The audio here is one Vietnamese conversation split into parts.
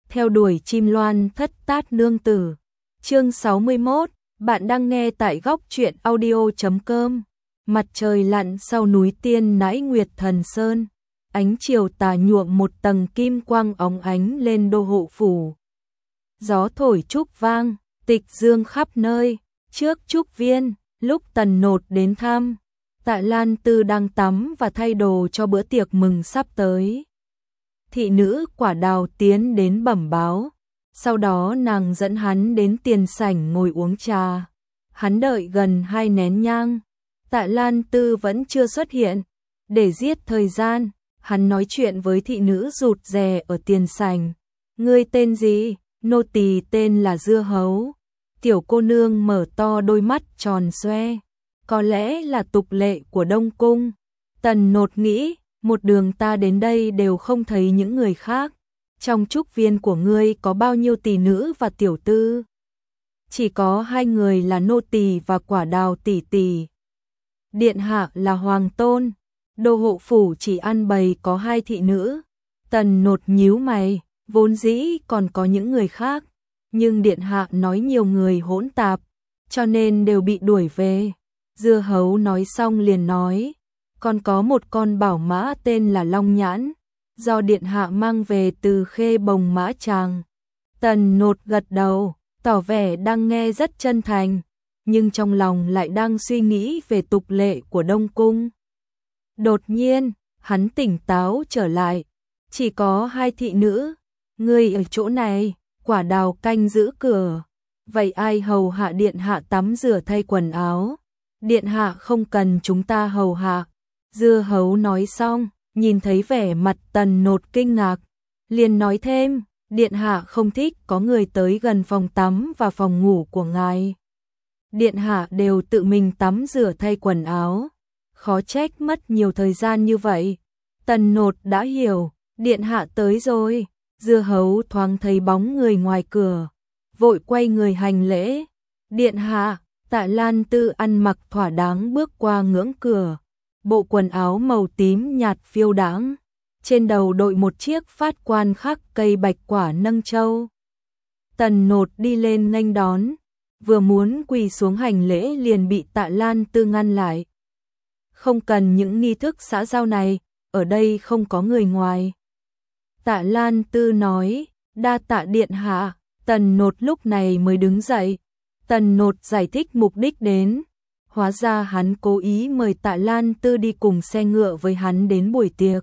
theo đuổi chim loan thất tát nương tử. Chương 61, bạn đang nghe tại góc truyện audio.com. Mặt trời lặn sau núi Tiên Nãi Nguyệt Thần Sơn, ánh chiều tà nhuộm một tầng kim quang óng ánh lên đô hộ phủ. Gió thổi trúc vang, tịch dương khắp nơi. Trước trúc viên, lúc Tần Nột đến thăm, Tạ Lan Tư đang tắm và thay đồ cho bữa tiệc mừng sắp tới. Thị nữ Quả Đào tiến đến bẩm báo, sau đó nàng dẫn hắn đến tiền sảnh ngồi uống trà. Hắn đợi gần 2 nén nhang, Tạ Lan Tư vẫn chưa xuất hiện. Để giết thời gian, hắn nói chuyện với thị nữ rụt rè ở tiền sảnh. Ngươi tên gì? Nô tỳ tên là Dưa Hấu. Tiểu cô nương mở to đôi mắt tròn xoe. Có lẽ là tục lệ của Đông Cung. Tần Nột nghĩ, một đường ta đến đây đều không thấy những người khác. Trong trúc viên của ngươi có bao nhiêu tỷ nữ và tiểu tư? Chỉ có 2 người là nô tỳ và Quả Đào tỷ tỷ. Điện hạ là hoàng tôn. Đô hộ phủ chỉ ăn bày có 2 thị nữ. Tần Nột nhíu mày, vốn dĩ còn có những người khác, nhưng điện hạ nói nhiều người hỗn tạp, cho nên đều bị đuổi về. Dưa Hấu nói xong liền nói, còn có một con bảo mã tên là Long Nhãn, do điện hạ mang về từ Khê Bồng Mã Tràng. Tần Nột gật đầu, tỏ vẻ đang nghe rất chân thành, nhưng trong lòng lại đang suy nghĩ về tục lệ của Đông Cung. Đột nhiên, hắn tỉnh táo trở lại, chỉ có 2 thị nữ, ngươi ở chỗ này. Quả Đào canh giữ cửa. Vậy ai hầu hạ điện hạ tắm rửa thay quần áo? Điện hạ không cần chúng ta hầu hạ. Dưa Hấu nói xong, nhìn thấy vẻ mặt Tần Nột kinh ngạc, liền nói thêm, điện hạ không thích có người tới gần phòng tắm và phòng ngủ của ngài. Điện hạ đều tự mình tắm rửa thay quần áo, khó trách mất nhiều thời gian như vậy. Tần Nột đã hiểu, điện hạ tới rồi. Dưa Hấu thoáng thấy bóng người ngoài cửa, vội quay người hành lễ. Điện hạ. Tạ Lan Tư ăn mặc thỏa đáng bước qua ngưỡng cửa, bộ quần áo màu tím nhạt phiêu đãng, trên đầu đội một chiếc phát quan khắc cây bạch quả nâng châu. Tần Nột đi lên nghênh đón, vừa muốn quỳ xuống hành lễ liền bị Tạ Lan Tư ngăn lại. Không cần những nghi thức xã giao này, ở đây không có người ngoài. Tạ Lan Tư nói, đa tạ điện hạ. Tần Nột lúc này mới đứng dậy. Tần Nột giải thích mục đích đến. Hóa ra hắn cố ý mời Tạ Lan Tư đi cùng xe ngựa với hắn đến buổi tiệc.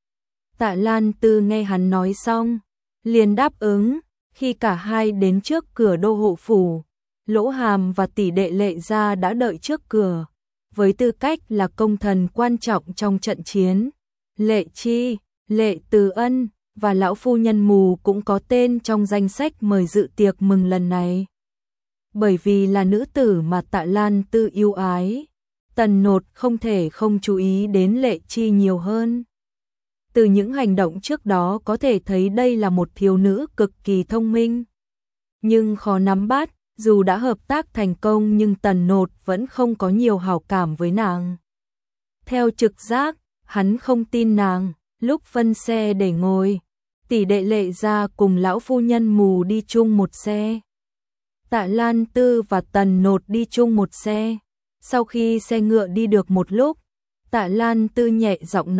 Tạ Lan Tư nghe hắn nói xong, liền đáp ứng. Khi cả hai đến trước cửa đô hộ phủ, Lỗ Hàm và tỷ đệ Lệ Gia đã đợi trước cửa. Với tư cách là công thần quan trọng trong trận chiến, Lệ Chi, Lệ Từ Ân và lão phu nhân Mù cũng có tên trong danh sách mời dự tiệc mừng lần này. Bởi vì là nữ tử mà Tạ Lan Tư yêu ái, Tần Nột không thể không chú ý đến Lệ Chi nhiều hơn. Từ những hành động trước đó có thể thấy đây là một thiếu nữ cực kỳ thông minh, nhưng khó nắm bắt. Dù đã hợp tác thành công nhưng Tần Nột vẫn không có nhiều hảo cảm với nàng. Theo trực giác, hắn không tin nàng. Lúc phân xe để ngồi, tỷ đệ Lệ Gia cùng lão phu nhân Mù đi chung một xe. Tạ Lan Tư và Tần Nột đi chung một xe. Sau khi xe ngựa đi được một lúc, Tạ Lan Tư nhẹ giọng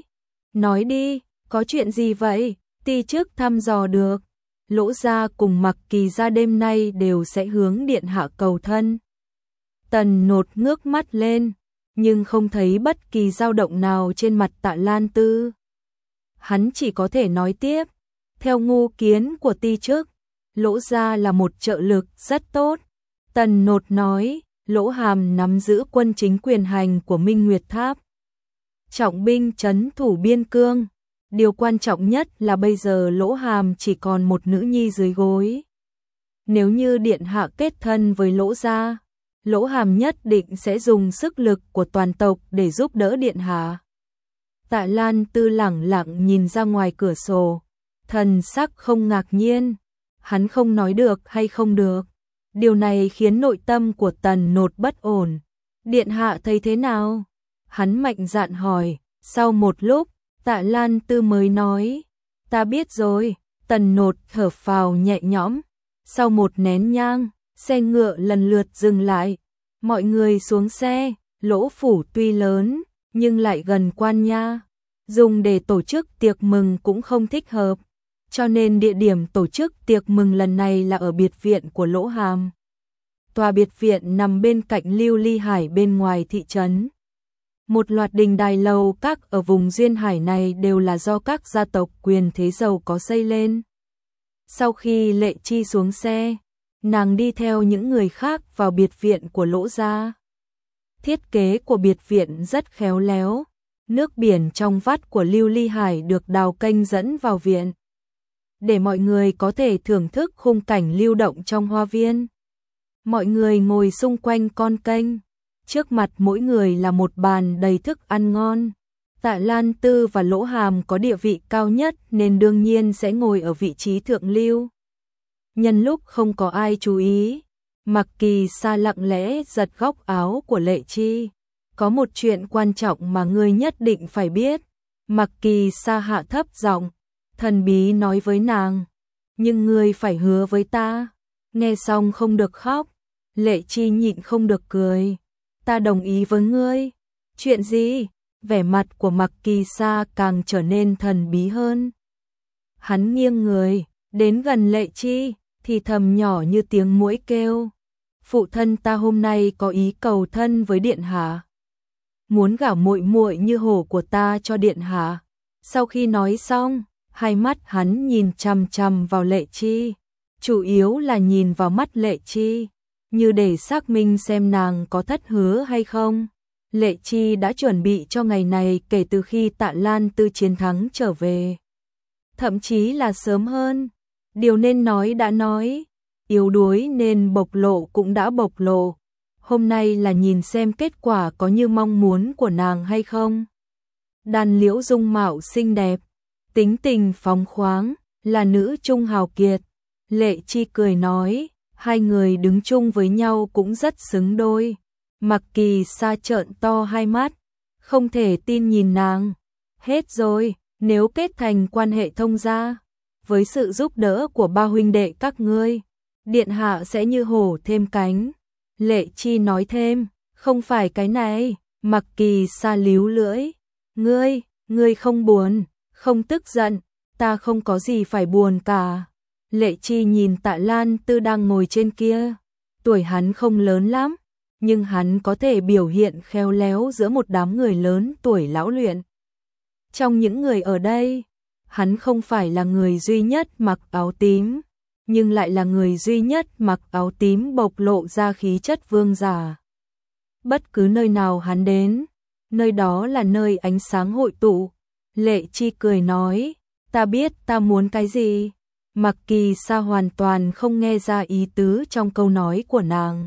nói đi, có chuyện gì vậy? Ti chức thăm dò được, Lỗ Gia cùng Mặc Kỳ Gia đêm nay đều sẽ hướng điện hạ cầu thân. Tần Nột ngước mắt lên, nhưng không thấy bất kỳ dao động nào trên mặt Tạ Lan Tư. Hắn chỉ có thể nói tiếp, theo ngu kiến của ti chức, Lỗ Gia là một trợ lực rất tốt. Tần Nột nói, Lỗ Hàm nắm giữ quân chính quyền hành của Minh Nguyệt Tháp, trọng binh trấn thủ biên cương. Điều quan trọng nhất là bây giờ Lỗ Hàm chỉ còn một nữ nhi dưới gối. Nếu như điện hạ kết thân với Lỗ Gia, Lỗ Hàm nhất định sẽ dùng sức lực của toàn tộc để giúp đỡ điện hạ. Tạ Lan Tư lẳng lặng nhìn ra ngoài cửa sổ, thần sắc không ngạc nhiên. Hắn không nói được hay không được. Điều này khiến nội tâm của Tần Nột bất ổn. Điện hạ thấy thế nào? Hắn mạnh dạn hỏi. Sau một lúc, Tạ Lan Tư mới nói, ta biết rồi. Tần Nột thở phào nhẹ nhõm. Sau một nén nhang, xe ngựa lần lượt dừng lại. Mọi người xuống xe, Lỗ phủ tuy lớn, nhưng lại gần Quan Nha. Dùng để tổ chức tiệc mừng cũng không thích hợp. Cho nên địa điểm tổ chức tiệc mừng lần này là ở biệt viện của Lỗ Hàm. Tòa biệt viện nằm bên cạnh Lưu Ly Hải bên ngoài thị trấn. Một loạt đình đài lầu các ở vùng duyên hải này đều là do các gia tộc quyền thế giàu có xây lên. Sau khi Lệ Chi xuống xe, nàng đi theo những người khác vào biệt viện của Lỗ gia. Thiết kế của biệt viện rất khéo léo. Nước biển trong vắt của Lưu Ly Hải được đào kênh dẫn vào viện, để mọi người có thể thưởng thức khung cảnh lưu động trong hoa viên. Mọi người ngồi xung quanh con kênh, trước mặt mỗi người là một bàn đầy thức ăn ngon. Tạ Lan Tư và Lỗ Hàm có địa vị cao nhất nên đương nhiên sẽ ngồi ở vị trí thượng lưu. Nhân lúc không có ai chú ý, Mặc Kỳ Sa lặng lẽ giật góc áo của Lệ Chi. Có một chuyện quan trọng mà ngươi nhất định phải biết. Mặc Kỳ Sa hạ thấp giọng, thần bí nói với nàng. Nhưng ngươi phải hứa với ta. Nghe xong không được khóc. Lệ Chi nhịn không được cười. Ta đồng ý với ngươi. Chuyện gì? Vẻ mặt của Mặc Kỳ Sa càng trở nên thần bí hơn. Hắn nghiêng người, đến gần Lệ Chi, thì thầm nhỏ như tiếng muỗi kêu. Phụ thân ta hôm nay có ý cầu thân với điện hạ. Muốn gả muội muội như hổ của ta cho điện hạ. Sau khi nói xong, hai mắt hắn nhìn chằm chằm vào Lệ Chi, chủ yếu là nhìn vào mắt Lệ Chi, như để xác minh xem nàng có thất hứa hay không. Lệ Chi đã chuẩn bị cho ngày này kể từ khi Tạ Lan Tư chiến thắng trở về. Thậm chí là sớm hơn. Điều nên nói đã nói, yếu đuối nên bộc lộ cũng đã bộc lộ. Hôm nay là nhìn xem kết quả có như mong muốn của nàng hay không. Đàn Liễu dung mạo xinh đẹp, tính tình phóng khoáng, là nữ trung hào kiệt. Lệ Chi cười nói, hai người đứng chung với nhau cũng rất xứng đôi. Mặc Kỳ Sa trợn to hai mắt, không thể tin nhìn nàng. Hết rồi, nếu kết thành quan hệ thông gia, với sự giúp đỡ của ba huynh đệ các ngươi, điện hạ sẽ như hổ thêm cánh. Lệ Chi nói thêm, không phải cái này. Mặc Kỳ Sa líu lưỡi, ngươi không buồn, không tức giận, ta không có gì phải buồn cả. Lệ Chi nhìn Tạ Lan Tư đang ngồi trên kia, tuổi hắn không lớn lắm, nhưng hắn có thể biểu hiện khéo léo giữa một đám người lớn tuổi lão luyện. Trong những người ở đây, hắn không phải là người duy nhất mặc áo tím, nhưng lại là người duy nhất mặc áo tím bộc lộ ra khí chất vương giả. Bất cứ nơi nào hắn đến, nơi đó là nơi ánh sáng hội tụ. Lệ Chi cười nói, ta biết ta muốn cái gì. Mặc Kỳ Sa hoàn toàn không nghe ra ý tứ trong câu nói của nàng.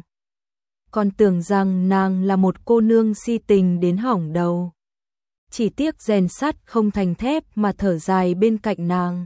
Còn tưởng rằng nàng là một cô nương si tình đến hỏng đầu. Chỉ tiếc rèn sắt không thành thép mà thở dài bên cạnh nàng.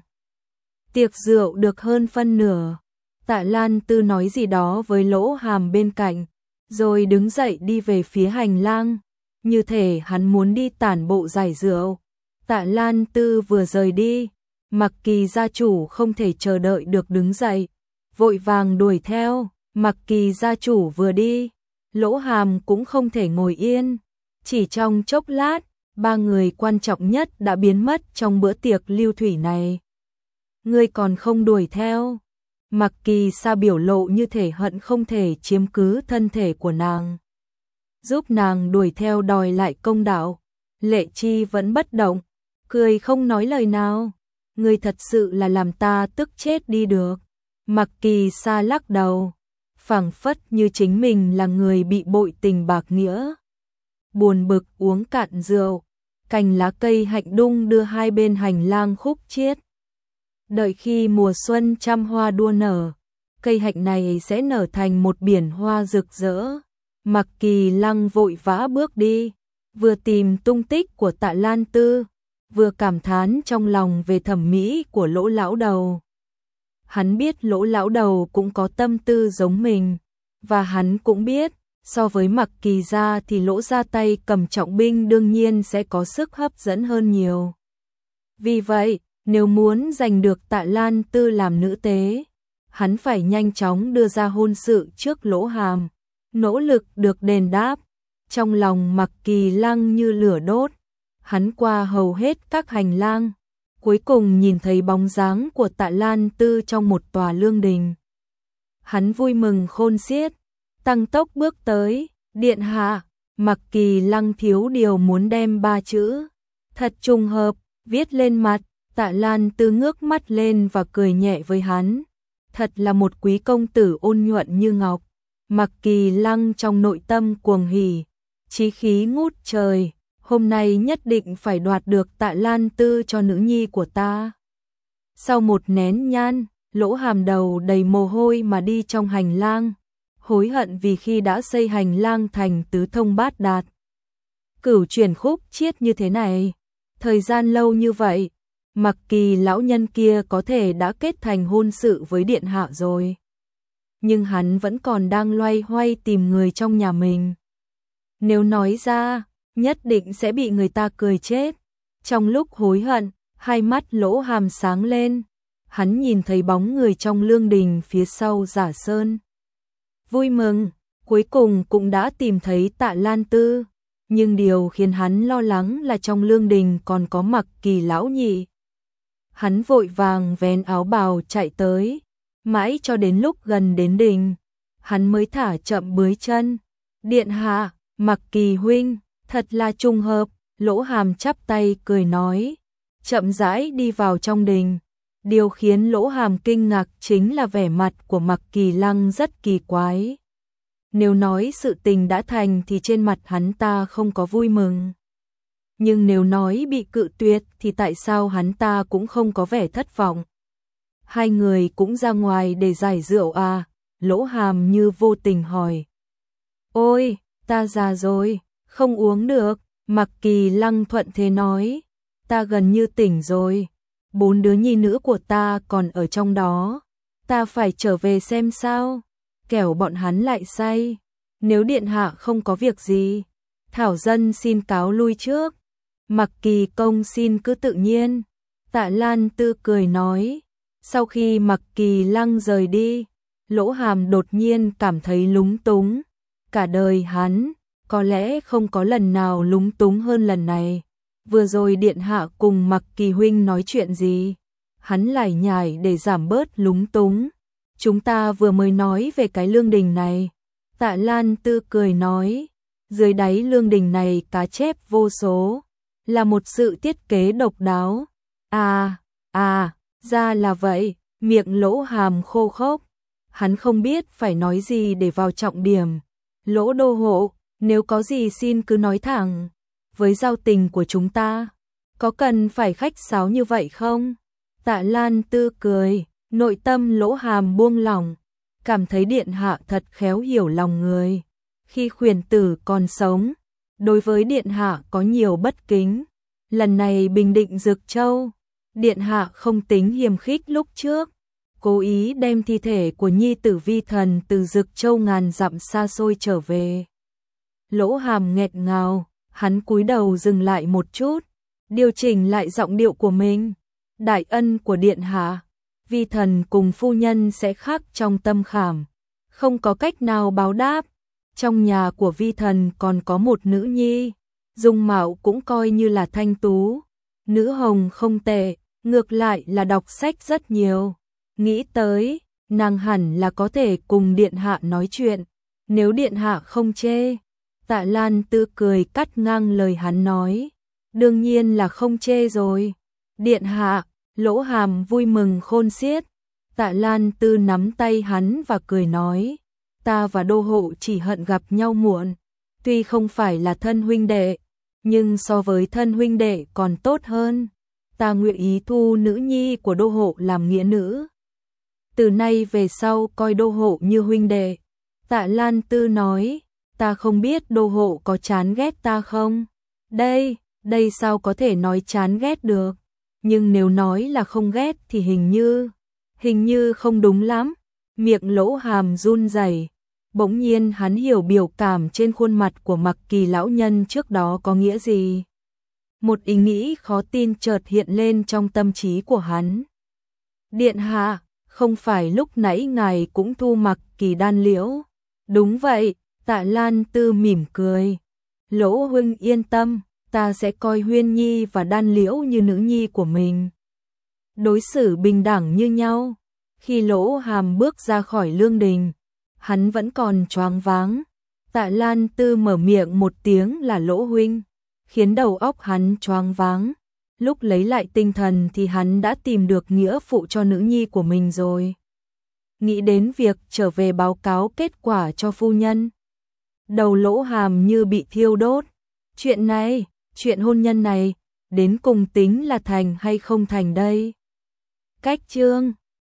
Tiệc rượu được hơn phân nửa. Tạ Lan Tư nói gì đó với Lỗ Hàm bên cạnh, rồi đứng dậy đi về phía hành lang, như thể hắn muốn đi tản bộ giải rượu. Tạ Lan Tư vừa rời đi, Mặc Kỳ gia chủ không thể chờ đợi được đứng dậy, vội vàng đuổi theo. Mặc Kỳ gia chủ vừa đi, Lỗ Hàm cũng không thể ngồi yên. Chỉ trong chốc lát, ba người quan trọng nhất đã biến mất trong bữa tiệc lưu thủy này. Ngươi còn không đuổi theo? Mặc Kỳ Sa biểu lộ như thể hận không thể chiếm cứ thân thể của nàng, giúp nàng đuổi theo đòi lại công đạo. Lệ Chi vẫn bất động, cười không nói lời nào. Ngươi thật sự là làm ta tức chết đi được. Mặc Kỳ Sa lắc đầu, phảng phất như chính mình là người bị bội tình bạc nghĩa. Buồn bực uống cạn rượu, cành lá cây hạnh đung đưa hai bên hành lang khúc chiết. Đợi khi mùa xuân trăm hoa đua nở, cây hạnh này sẽ nở thành một biển hoa rực rỡ. Mặc Kỳ Lăng vội vã bước đi, vừa tìm tung tích của Tạ Lan Tư, vừa cảm thán trong lòng về thẩm mỹ của Lỗ lão đầu. Hắn biết Lỗ lão đầu cũng có tâm tư giống mình, và hắn cũng biết, so với Mặc Kỳ gia thì Lỗ gia tay cầm trọng binh đương nhiên sẽ có sức hấp dẫn hơn nhiều. Vì vậy, Nếu muốn giành được Tạ Lan Tư làm nữ tế, hắn phải nhanh chóng đưa ra hôn sự trước Lỗ Hàm, nỗ lực được đền đáp. Trong lòng Mặc Kỳ Lăng như lửa đốt, hắn qua hầu hết các hành lang, cuối cùng nhìn thấy bóng dáng của Tạ Lan Tư trong một tòa lương đình. Hắn vui mừng khôn xiết, tăng tốc bước tới, điện hạ. Mặc Kỳ Lăng thiếu điều muốn đem 3 chữ thật trùng hợp viết lên mặt. Tạ Lan Tư ngước mắt lên và cười nhẹ với hắn. Thật là một quý công tử ôn nhuận như ngọc. Mặc Kỳ Lăng trong nội tâm cuồng hỉ, chí khí ngút trời, hôm nay nhất định phải đoạt được Tạ Lan Tư cho nữ nhi của ta. Sau một nén nhang, Lỗ Hàm đầu đầy mồ hôi mà đi trong hành lang, hối hận vì khi đã xây hành lang thành tứ thông bát đạt. Cửu chuyển khúc chiết như thế này, thời gian lâu như vậy, Mặc Kỳ lão nhân kia có thể đã kết thành hôn sự với điện hạ rồi. Nhưng hắn vẫn còn đang loay hoay tìm người trong nhà mình. Nếu nói ra, nhất định sẽ bị người ta cười chết. Trong lúc hối hận, hai mắt Lỗ Hàm sáng lên. Hắn nhìn thấy bóng người trong lương đình phía sau Giả Sơn. Vui mừng, cuối cùng cũng đã tìm thấy Tạ Lan Tư. Nhưng điều khiến hắn lo lắng là trong lương đình còn có Mặc Kỳ lão nhị. Hắn vội vàng vén áo bào chạy tới, mãi cho đến lúc gần đến đình, hắn mới thả chậm bước chân. Điện hạ, Mặc Kỳ huynh, thật là trùng hợp. Lỗ Hàm chắp tay cười nói, chậm rãi đi vào trong đình. Điều khiến Lỗ Hàm kinh ngạc chính là vẻ mặt của Mặc Kỳ Lăng rất kỳ quái. Nếu nói sự tình đã thành thì trên mặt hắn ta không có vui mừng. Nhưng nếu nói bị cự tuyệt thì tại sao hắn ta cũng không có vẻ thất vọng. Hai người cũng ra ngoài để giải rượu à? Lỗ Hàm như vô tình hỏi. Ôi, ta già rồi, không uống được. Mặc Kỳ Lăng thuận thế nói. Ta gần như tỉnh rồi, 4 đứa nhi nữ của ta còn ở trong đó. Ta phải trở về xem sao, kẻo bọn hắn lại say. Nếu điện hạ không có việc gì, Thảo dân xin cáo lui trước. Mặc Kỳ công xin cứ tự nhiên. Tạ Lan Tư cười nói. Sau khi Mặc Kỳ Lăng rời đi, Lỗ Hàm đột nhiên cảm thấy lúng túng. Cả đời hắn, có lẽ không có lần nào lúng túng hơn lần này. Vừa rồi điện hạ cùng Mặc Kỳ huynh nói chuyện gì? Hắn lải nhải để giảm bớt lúng túng. Chúng ta vừa mới nói về cái lương đình này. Tạ Lan Tư cười nói. Dưới đáy lương đình này cá chép vô số, là một sự thiết kế độc đáo. Ra là vậy. Miệng Lỗ Hàm khô khốc. Hắn không biết phải nói gì để vào trọng điểm. Lỗ đô hộ, nếu có gì xin cứ nói thẳng. Với giao tình của chúng ta, có cần phải khách sáo như vậy không? Tạ Lan Tư cười, nội tâm Lỗ Hàm buông lỏng, cảm thấy điện hạ thật khéo hiểu lòng người. Khi khuyển tử còn sống, đối với điện hạ có nhiều bất kính. Lần này bình định Dực Châu, điện hạ không tính hiềm khích lúc trước, cố ý đem thi thể của nhi tử Vi Thần từ Dực Châu ngàn dặm xa xôi trở về. Lỗ Hàm nghẹt ngào, hắn cúi đầu dừng lại một chút, điều chỉnh lại giọng điệu của mình. Đại ân của điện hạ, Vi Thần cùng phu nhân sẽ khắc trong tâm khảm, không có cách nào báo đáp. Trong nhà của Vi Thần còn có một nữ nhi, dung mạo cũng coi như là thanh tú, nữ hồng không tệ, ngược lại là đọc sách rất nhiều. Nghĩ tới, nàng hẳn là có thể cùng điện hạ nói chuyện, nếu điện hạ không chê. Tạ Lan Tư cười cắt ngang lời hắn nói. Đương nhiên là không chê rồi. Điện hạ, Lỗ Hàm vui mừng khôn xiết. Tạ Lan Tư nắm tay hắn và cười nói. Ta và đô hộ chỉ hận gặp nhau muộn. Tuy không phải là thân huynh đệ, nhưng so với thân huynh đệ còn tốt hơn. Ta nguyện ý thu nữ nhi của đô hộ làm nghĩa nữ. Từ nay về sau coi đô hộ như huynh đệ. Tạ Lan Tư nói. Ta không biết đô hộ có chán ghét ta không? Đây sao có thể nói chán ghét được? Nhưng nếu nói là không ghét thì hình như không đúng lắm. Miệng Lỗ Hàm run rẩy. Bỗng nhiên hắn hiểu biểu cảm trên khuôn mặt của Mặc Kỳ lão nhân trước đó có nghĩa gì. Một ý nghĩ khó tin chợt hiện lên trong tâm trí của hắn. Điện hạ, không phải lúc nãy ngài cũng thu mặc kỳ đan liễu? Đúng vậy, Tạ Lan Tư mỉm cười. Lỗ huynh yên tâm, ta sẽ coi Huyên Nhi và đan liễu như nữ nhi của mình. Đối xử bình đẳng như nhau. Khi Lỗ Hàm bước ra khỏi lương đình, hắn vẫn còn choáng váng. Tạ Lan Tư mở miệng một tiếng là Lỗ huynh, khiến đầu óc hắn choáng váng. Lúc lấy lại tinh thần thì hắn đã tìm được nghĩa phụ cho nữ nhi của mình rồi. Nghĩ đến việc trở về báo cáo kết quả cho phu nhân, đầu Lỗ Hàm như bị thiêu đốt. Chuyện này, chuyện hôn nhân này, đến cùng tính là thành hay không thành đây? Cách chương